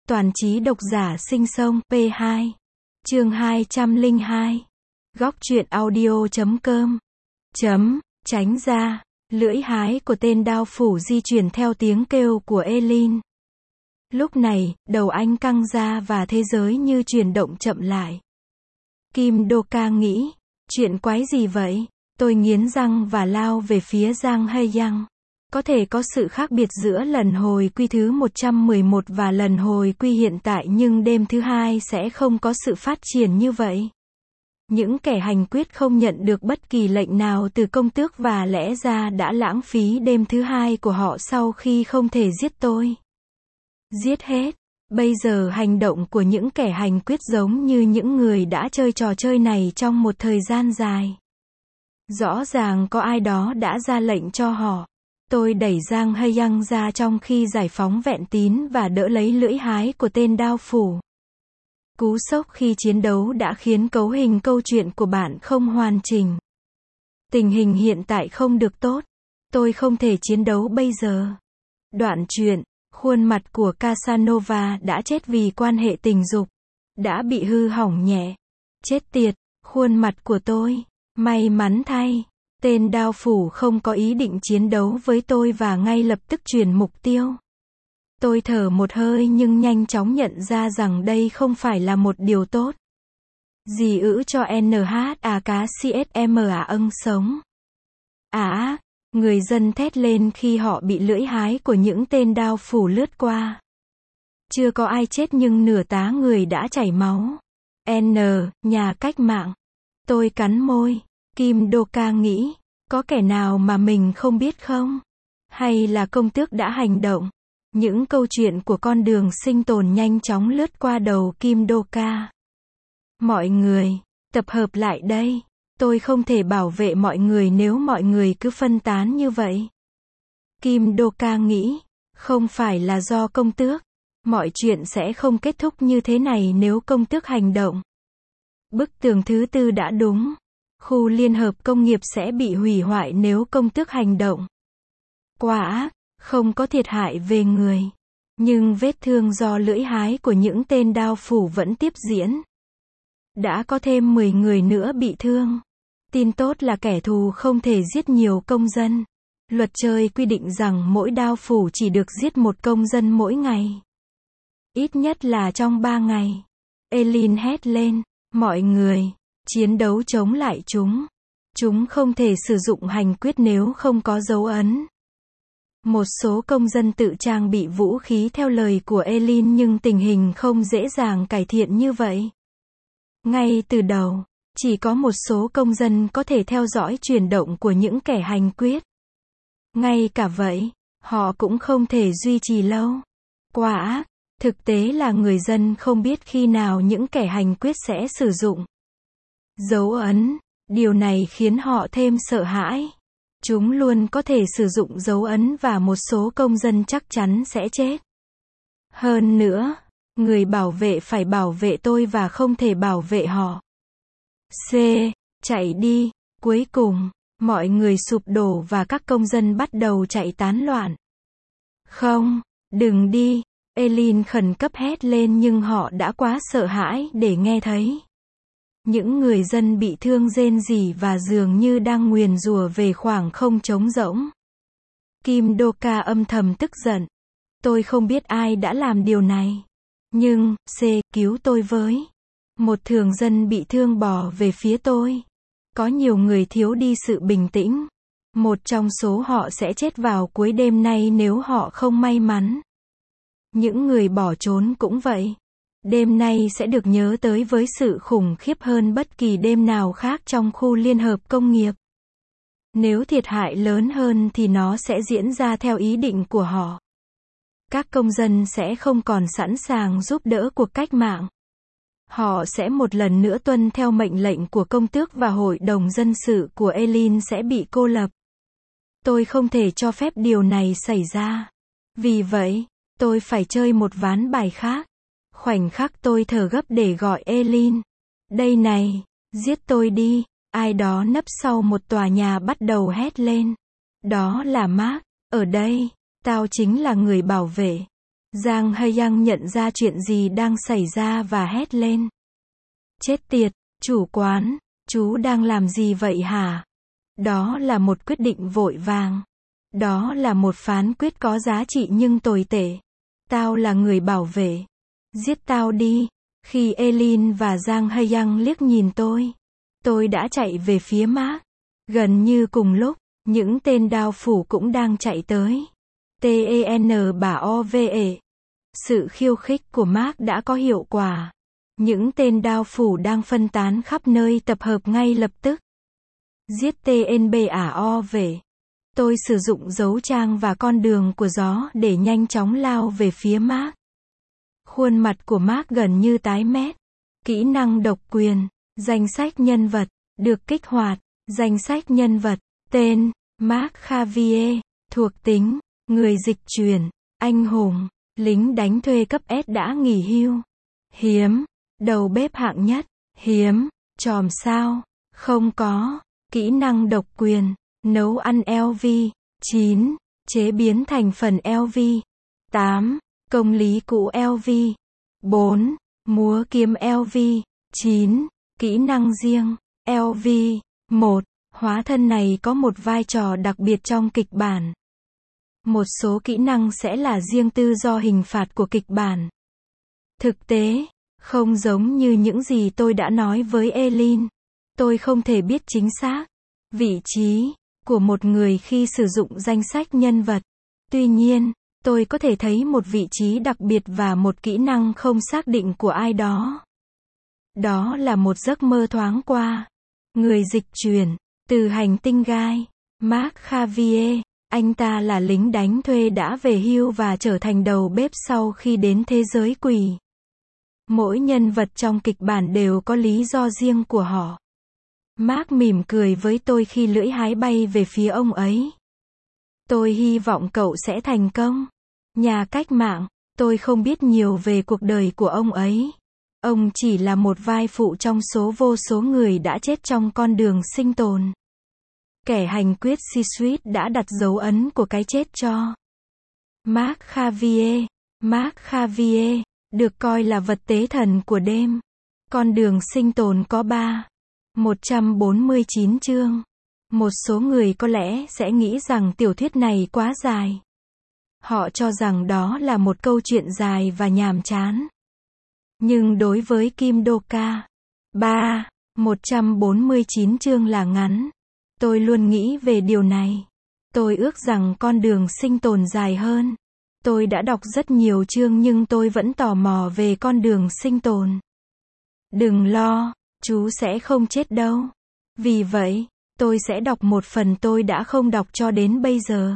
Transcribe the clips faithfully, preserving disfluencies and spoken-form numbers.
Toàn trí độc giả sinh sông P hai. Chương hai trăm lẻ hai. Góc truyện audio chấm com. Chấm, tránh ra. Lưỡi hái của tên đao phủ di chuyển theo tiếng kêu của Eileen. Lúc này, đầu anh căng ra và thế giới như chuyển động chậm lại. Kim Do-ka nghĩ, chuyện quái gì vậy? Tôi nghiến răng và lao về phía Giang Hae-young. Có thể có sự khác biệt giữa lần hồi quy thứ một trăm mười một và lần hồi quy hiện tại, nhưng đêm thứ hai sẽ không có sự phát triển như vậy. Những kẻ hành quyết không nhận được bất kỳ lệnh nào từ công tước và lẽ ra đã lãng phí đêm thứ hai của họ sau khi không thể giết tôi. Giết hết. Bây giờ hành động của những kẻ hành quyết giống như những người đã chơi trò chơi này trong một thời gian dài. Rõ ràng có ai đó đã ra lệnh cho họ. Tôi đẩy Giang Hae-young ra trong khi giải phóng vẹn tín và đỡ lấy lưỡi hái của tên đao phủ. Cú sốc khi chiến đấu đã khiến cấu hình câu chuyện của bạn không hoàn chỉnh. Tình hình hiện tại không được tốt. Tôi không thể chiến đấu bây giờ. Đoạn truyện, khuôn mặt của Casanova đã chết vì quan hệ tình dục. Đã bị hư hỏng nhẹ. Chết tiệt, khuôn mặt của tôi. May mắn thay. Tên đao phủ không có ý định chiến đấu với tôi và ngay lập tức chuyển mục tiêu. Tôi thở một hơi nhưng nhanh chóng nhận ra rằng đây không phải là một điều tốt. Gì ữ cho en hát a cá xê ét em à âng sống. À, người dân thét lên khi họ bị lưỡi hái của những tên đao phủ lướt qua. Chưa có ai chết nhưng nửa tá người đã chảy máu. N, nhà cách mạng. Tôi cắn môi. Kim Do-ka nghĩ, có kẻ nào mà mình không biết không? Hay là công tước đã hành động? Những câu chuyện của con đường sinh tồn nhanh chóng lướt qua đầu Kim Do-ka. Mọi người, tập hợp lại đây. Tôi không thể bảo vệ mọi người nếu mọi người cứ phân tán như vậy. Kim Do-ka nghĩ, không phải là do công tước. Mọi chuyện sẽ không kết thúc như thế này nếu công tước hành động. Bức tường thứ tư đã đúng. Khu liên hợp công nghiệp sẽ bị hủy hoại nếu công tước hành động. Quả ác, không có thiệt hại về người. Nhưng vết thương do lưỡi hái của những tên đao phủ vẫn tiếp diễn. Đã có thêm mười người nữa bị thương. Tin tốt là kẻ thù không thể giết nhiều công dân. Luật chơi quy định rằng mỗi đao phủ chỉ được giết một công dân mỗi ngày. Ít nhất là trong ba ngày. Eileen hét lên, mọi người. Chiến đấu chống lại chúng. Chúng không thể sử dụng hành quyết nếu không có dấu ấn. Một số công dân tự trang bị vũ khí theo lời của Eileen nhưng tình hình không dễ dàng cải thiện như vậy. Ngay từ đầu, chỉ có một số công dân có thể theo dõi chuyển động của những kẻ hành quyết. Ngay cả vậy, họ cũng không thể duy trì lâu. Quả ác, thực tế là người dân không biết khi nào những kẻ hành quyết sẽ sử dụng dấu ấn. Điều này khiến họ thêm sợ hãi. Chúng luôn có thể sử dụng dấu ấn và một số công dân chắc chắn sẽ chết. Hơn nữa, người bảo vệ phải bảo vệ tôi và không thể bảo vệ họ. C. Chạy đi. Cuối cùng, mọi người sụp đổ và các công dân bắt đầu chạy tán loạn. Không, đừng đi. Eileen khẩn cấp hét lên nhưng họ đã quá sợ hãi để nghe thấy. Những người dân bị thương rên rỉ và dường như đang nguyền rủa về khoảng không trống rỗng. Kim Do-ka âm thầm tức giận. Tôi không biết ai đã làm điều này. Nhưng, C, cứu tôi với. Một thường dân bị thương bò về phía tôi. Có nhiều người thiếu đi sự bình tĩnh. Một trong số họ sẽ chết vào cuối đêm nay nếu họ không may mắn. Những người bỏ trốn cũng vậy. Đêm nay sẽ được nhớ tới với sự khủng khiếp hơn bất kỳ đêm nào khác trong khu liên hợp công nghiệp. Nếu thiệt hại lớn hơn thì nó sẽ diễn ra theo ý định của họ. Các công dân sẽ không còn sẵn sàng giúp đỡ cuộc cách mạng. Họ sẽ một lần nữa tuân theo mệnh lệnh của công tước và hội đồng dân sự của Eileen sẽ bị cô lập. Tôi không thể cho phép điều này xảy ra. Vì vậy, tôi phải chơi một ván bài khác. Khoảnh khắc tôi thở gấp để gọi Eileen. Đây này, giết tôi đi. Ai đó nấp sau một tòa nhà bắt đầu hét lên. Đó là Mark. Ở đây, tao chính là người bảo vệ. Giang Hae-young nhận ra chuyện gì đang xảy ra và hét lên. Chết tiệt, chủ quán, chú đang làm gì vậy hả? Đó là một quyết định vội vàng. Đó là một phán quyết có giá trị nhưng tồi tệ. Tao là người bảo vệ. Giết tao đi. Khi Eileen và Giang Hae-young liếc nhìn tôi, tôi đã chạy về phía Mark. Gần như cùng lúc, những tên đao phủ cũng đang chạy tới. Ten bà o ve. Sự khiêu khích của Mark đã có hiệu quả. Những tên đao phủ đang phân tán khắp nơi tập hợp ngay lập tức. Giết tên bà o về. Tôi sử dụng dấu trang và con đường của gió để nhanh chóng lao về phía Mark. Khuôn mặt của Mark gần như tái mét. Kỹ năng độc quyền. Danh sách nhân vật. Được kích hoạt. Danh sách nhân vật. Tên. Mark Xavier. Thuộc tính. Người dịch chuyển. Anh hùng. Lính đánh thuê cấp S đã nghỉ hưu. Hiếm. Đầu bếp hạng nhất. Hiếm. Chòm sao. Không có. Kỹ năng độc quyền. Nấu ăn lờ vê. chín. Chế biến thành phần lờ vê. tám. Công lý cũ lờ vê. bốn. Múa kiếm lờ vê. chín. Kỹ năng riêng. lờ vê. một. Hóa thân này có một vai trò đặc biệt trong kịch bản. Một số kỹ năng sẽ là riêng tư do hình phạt của kịch bản. Thực tế, không giống như những gì tôi đã nói với Eileen. Tôi không thể biết chính xác vị trí của một người khi sử dụng danh sách nhân vật. Tuy nhiên, tôi có thể thấy một vị trí đặc biệt và một kỹ năng không xác định của ai đó. Đó là một giấc mơ thoáng qua. Người dịch chuyển từ hành tinh gai. Mark Xavier. Anh ta là lính đánh thuê đã về hưu và trở thành đầu bếp sau khi đến thế giới quỷ. Mỗi nhân vật trong kịch bản đều có lý do riêng của họ. Mark mỉm cười với tôi khi lưỡi hái bay về phía ông ấy. Tôi hy vọng cậu sẽ thành công. Nhà cách mạng, tôi không biết nhiều về cuộc đời của ông ấy. Ông chỉ là một vai phụ trong số vô số người đã chết trong con đường sinh tồn. Kẻ hành quyết C-Suite đã đặt dấu ấn của cái chết cho Mark Xavier. Mark Xavier được coi là vật tế thần của đêm. Con đường sinh tồn có ba một trăm bốn mươi chín chương. Một số người có lẽ sẽ nghĩ rằng tiểu thuyết này quá dài. Họ cho rằng đó là một câu chuyện dài và nhàm chán. Nhưng đối với Kim Do-ka, ba một trăm bốn mươi chín chương là ngắn. Tôi luôn nghĩ về điều này. Tôi ước rằng con đường sinh tồn dài hơn. Tôi đã đọc rất nhiều chương nhưng tôi vẫn tò mò về con đường sinh tồn. Đừng lo, chú sẽ không chết đâu. Vì vậy, tôi sẽ đọc một phần tôi đã không đọc cho đến bây giờ.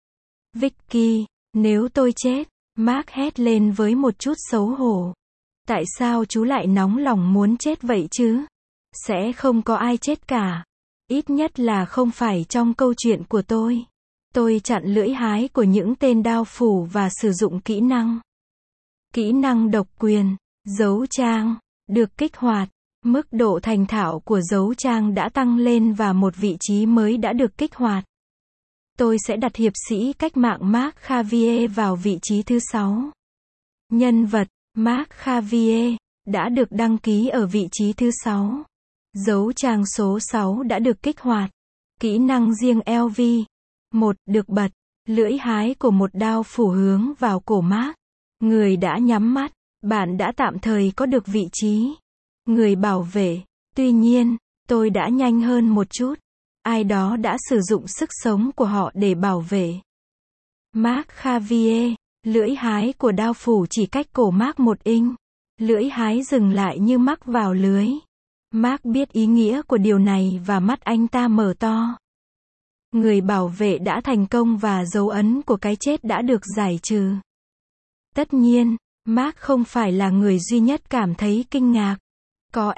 Vicky, nếu tôi chết, Mark hét lên với một chút xấu hổ. Tại sao chú lại nóng lòng muốn chết vậy chứ? Sẽ không có ai chết cả. Ít nhất là không phải trong câu chuyện của tôi. Tôi chặn lưỡi hái của những tên đao phủ và sử dụng kỹ năng. Kỹ năng độc quyền, dấu trang, được kích hoạt. Mức độ thành thạo của dấu trang đã tăng lên và một vị trí mới đã được kích hoạt. Tôi sẽ đặt hiệp sĩ cách mạng Mark Xavier vào vị trí thứ sáu. Nhân vật, Mark Xavier, đã được đăng ký ở vị trí thứ sáu. Dấu trang số sáu đã được kích hoạt. Kỹ năng riêng lờ vê. một. Được bật. Lưỡi hái của một đao phủ hướng vào cổ Mark. Người đã nhắm mắt. Bạn đã tạm thời có được vị trí. Người bảo vệ. Tuy nhiên, tôi đã nhanh hơn một chút. Ai đó đã sử dụng sức sống của họ để bảo vệ Mark Xavier. Lưỡi hái của đao phủ chỉ cách cổ Mark một inch. Lưỡi hái dừng lại như mắc vào lưới. Mark biết ý nghĩa của điều này và mắt anh ta mở to. Người bảo vệ đã thành công và dấu ấn của cái chết đã được giải trừ. Tất nhiên, Mark không phải là người duy nhất cảm thấy kinh ngạc. Có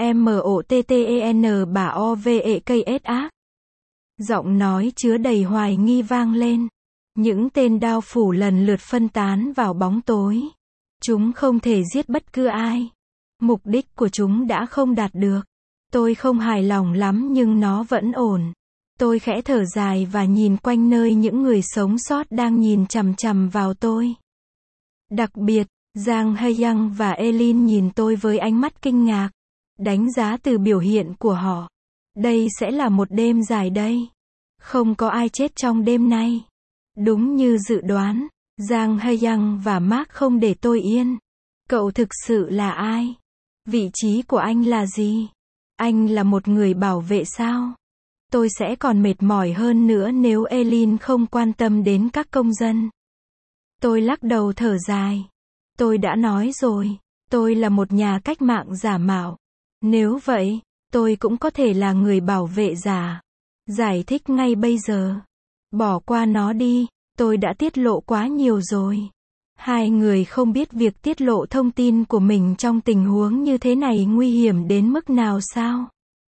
Motten bà o ve ks ác. Giọng nói chứa đầy hoài nghi vang lên. Những tên đao phủ lần lượt phân tán vào bóng tối. Chúng không thể giết bất cứ ai. Mục đích của chúng đã không đạt được. Tôi không hài lòng lắm nhưng nó vẫn ổn. Tôi khẽ thở dài và nhìn quanh nơi những người sống sót đang nhìn chằm chằm vào tôi. Đặc biệt, Jang Hae-young và Elin nhìn tôi với ánh mắt kinh ngạc. Đánh giá từ biểu hiện của họ. Đây sẽ là một đêm dài đây. Không có ai chết trong đêm nay. Đúng như dự đoán, Jang Hae-young và Mark không để tôi yên. Cậu thực sự là ai? Vị trí của anh là gì? Anh là một người bảo vệ sao? Tôi sẽ còn mệt mỏi hơn nữa nếu Elin không quan tâm đến các công dân. Tôi lắc đầu thở dài. Tôi đã nói rồi, tôi là một nhà cách mạng giả mạo. Nếu vậy, tôi cũng có thể là người bảo vệ giả. Giải thích ngay bây giờ. Bỏ qua nó đi, tôi đã tiết lộ quá nhiều rồi. Hai người không biết việc tiết lộ thông tin của mình trong tình huống như thế này nguy hiểm đến mức nào sao?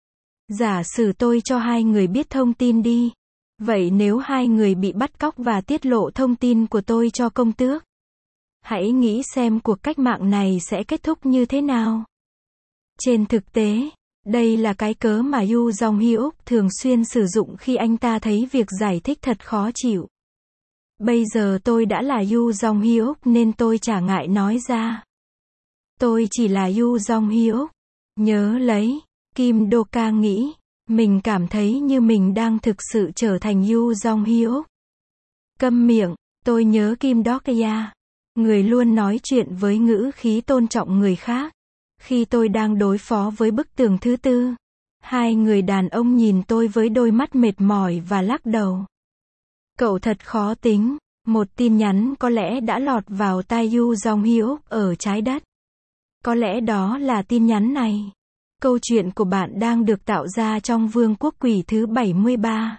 Giả sử tôi cho hai người biết thông tin đi. Vậy nếu hai người bị bắt cóc và tiết lộ thông tin của tôi cho công tước? Hãy nghĩ xem cuộc cách mạng này sẽ kết thúc như thế nào. Trên thực tế, đây là cái cớ mà Yoo Jong-hyuk thường xuyên sử dụng khi anh ta thấy việc giải thích thật khó chịu. Bây giờ tôi đã là Yoo Jong-hyuk nên tôi chả ngại nói ra. Tôi chỉ là Yoo Jong-hyuk. Nhớ lấy, Kim Do-ka nghĩ, mình cảm thấy như mình đang thực sự trở thành Yoo Jong-hyuk. Câm miệng, tôi nhớ Kim Do-ka. Người luôn nói chuyện với ngữ khí tôn trọng người khác. Khi tôi đang đối phó với bức tường thứ tư, hai người đàn ông nhìn tôi với đôi mắt mệt mỏi và lắc đầu. Cậu thật khó tính. Một tin nhắn có lẽ đã lọt vào tai Yoo Jong-hyuk ở trái đất. Có lẽ đó là tin nhắn này. Câu chuyện của bạn đang được tạo ra trong vương quốc quỷ thứ bảy mươi ba.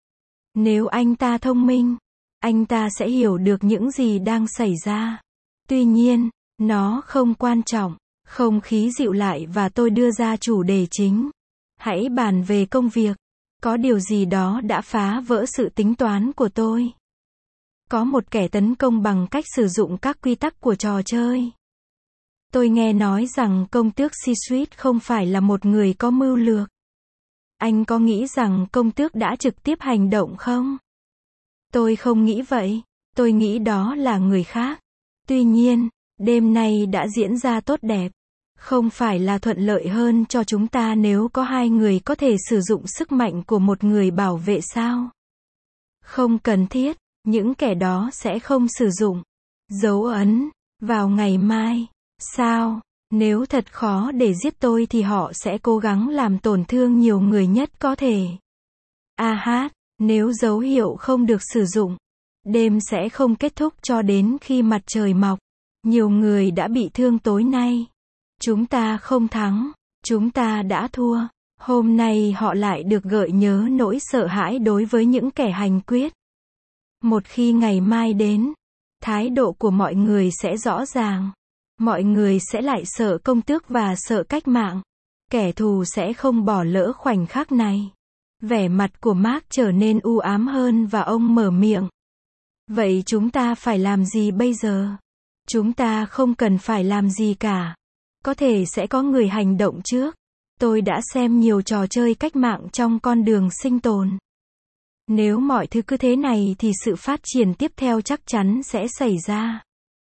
Nếu anh ta thông minh, anh ta sẽ hiểu được những gì đang xảy ra. Tuy nhiên, nó không quan trọng. Không khí dịu lại và tôi đưa ra chủ đề chính. Hãy bàn về công việc. Có điều gì đó đã phá vỡ sự tính toán của tôi. Có một kẻ tấn công bằng cách sử dụng các quy tắc của trò chơi. Tôi nghe nói rằng công tước Sisuit không phải là một người có mưu lược. Anh có nghĩ rằng công tước đã trực tiếp hành động không? Tôi không nghĩ vậy. Tôi nghĩ đó là người khác. Tuy nhiên, đêm nay đã diễn ra tốt đẹp. Không phải là thuận lợi hơn cho chúng ta nếu có hai người có thể sử dụng sức mạnh của một người bảo vệ sao? Không cần thiết, những kẻ đó sẽ không sử dụng dấu ấn vào ngày mai. Sao? Nếu thật khó để giết tôi thì họ sẽ cố gắng làm tổn thương nhiều người nhất có thể. A hát, nếu dấu hiệu không được sử dụng, đêm sẽ không kết thúc cho đến khi mặt trời mọc. Nhiều người đã bị thương tối nay. Chúng ta không thắng, chúng ta đã thua. Hôm nay họ lại được gợi nhớ nỗi sợ hãi đối với những kẻ hành quyết. Một khi ngày mai đến, thái độ của mọi người sẽ rõ ràng. Mọi người sẽ lại sợ công tước và sợ cách mạng. Kẻ thù sẽ không bỏ lỡ khoảnh khắc này. Vẻ mặt của Mark trở nên u ám hơn và ông mở miệng. Vậy chúng ta phải làm gì bây giờ? Chúng ta không cần phải làm gì cả. Có thể sẽ có người hành động trước. Tôi đã xem nhiều trò chơi cách mạng trong con đường sinh tồn. Nếu mọi thứ cứ thế này thì sự phát triển tiếp theo chắc chắn sẽ xảy ra.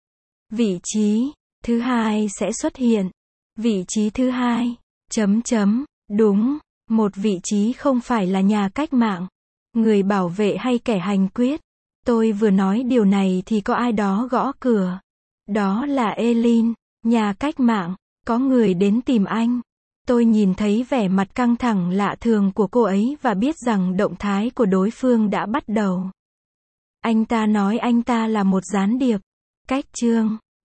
Vị trí thứ hai sẽ xuất hiện. Vị trí thứ hai, chấm chấm, đúng, một vị trí không phải là nhà cách mạng, người bảo vệ hay kẻ hành quyết. Tôi vừa nói điều này thì có ai đó gõ cửa. Đó là Elin, nhà cách mạng, có người đến tìm anh. Tôi nhìn thấy vẻ mặt căng thẳng lạ thường của cô ấy và biết rằng động thái của đối phương đã bắt đầu. Anh ta nói anh ta là một gián điệp. Cách chương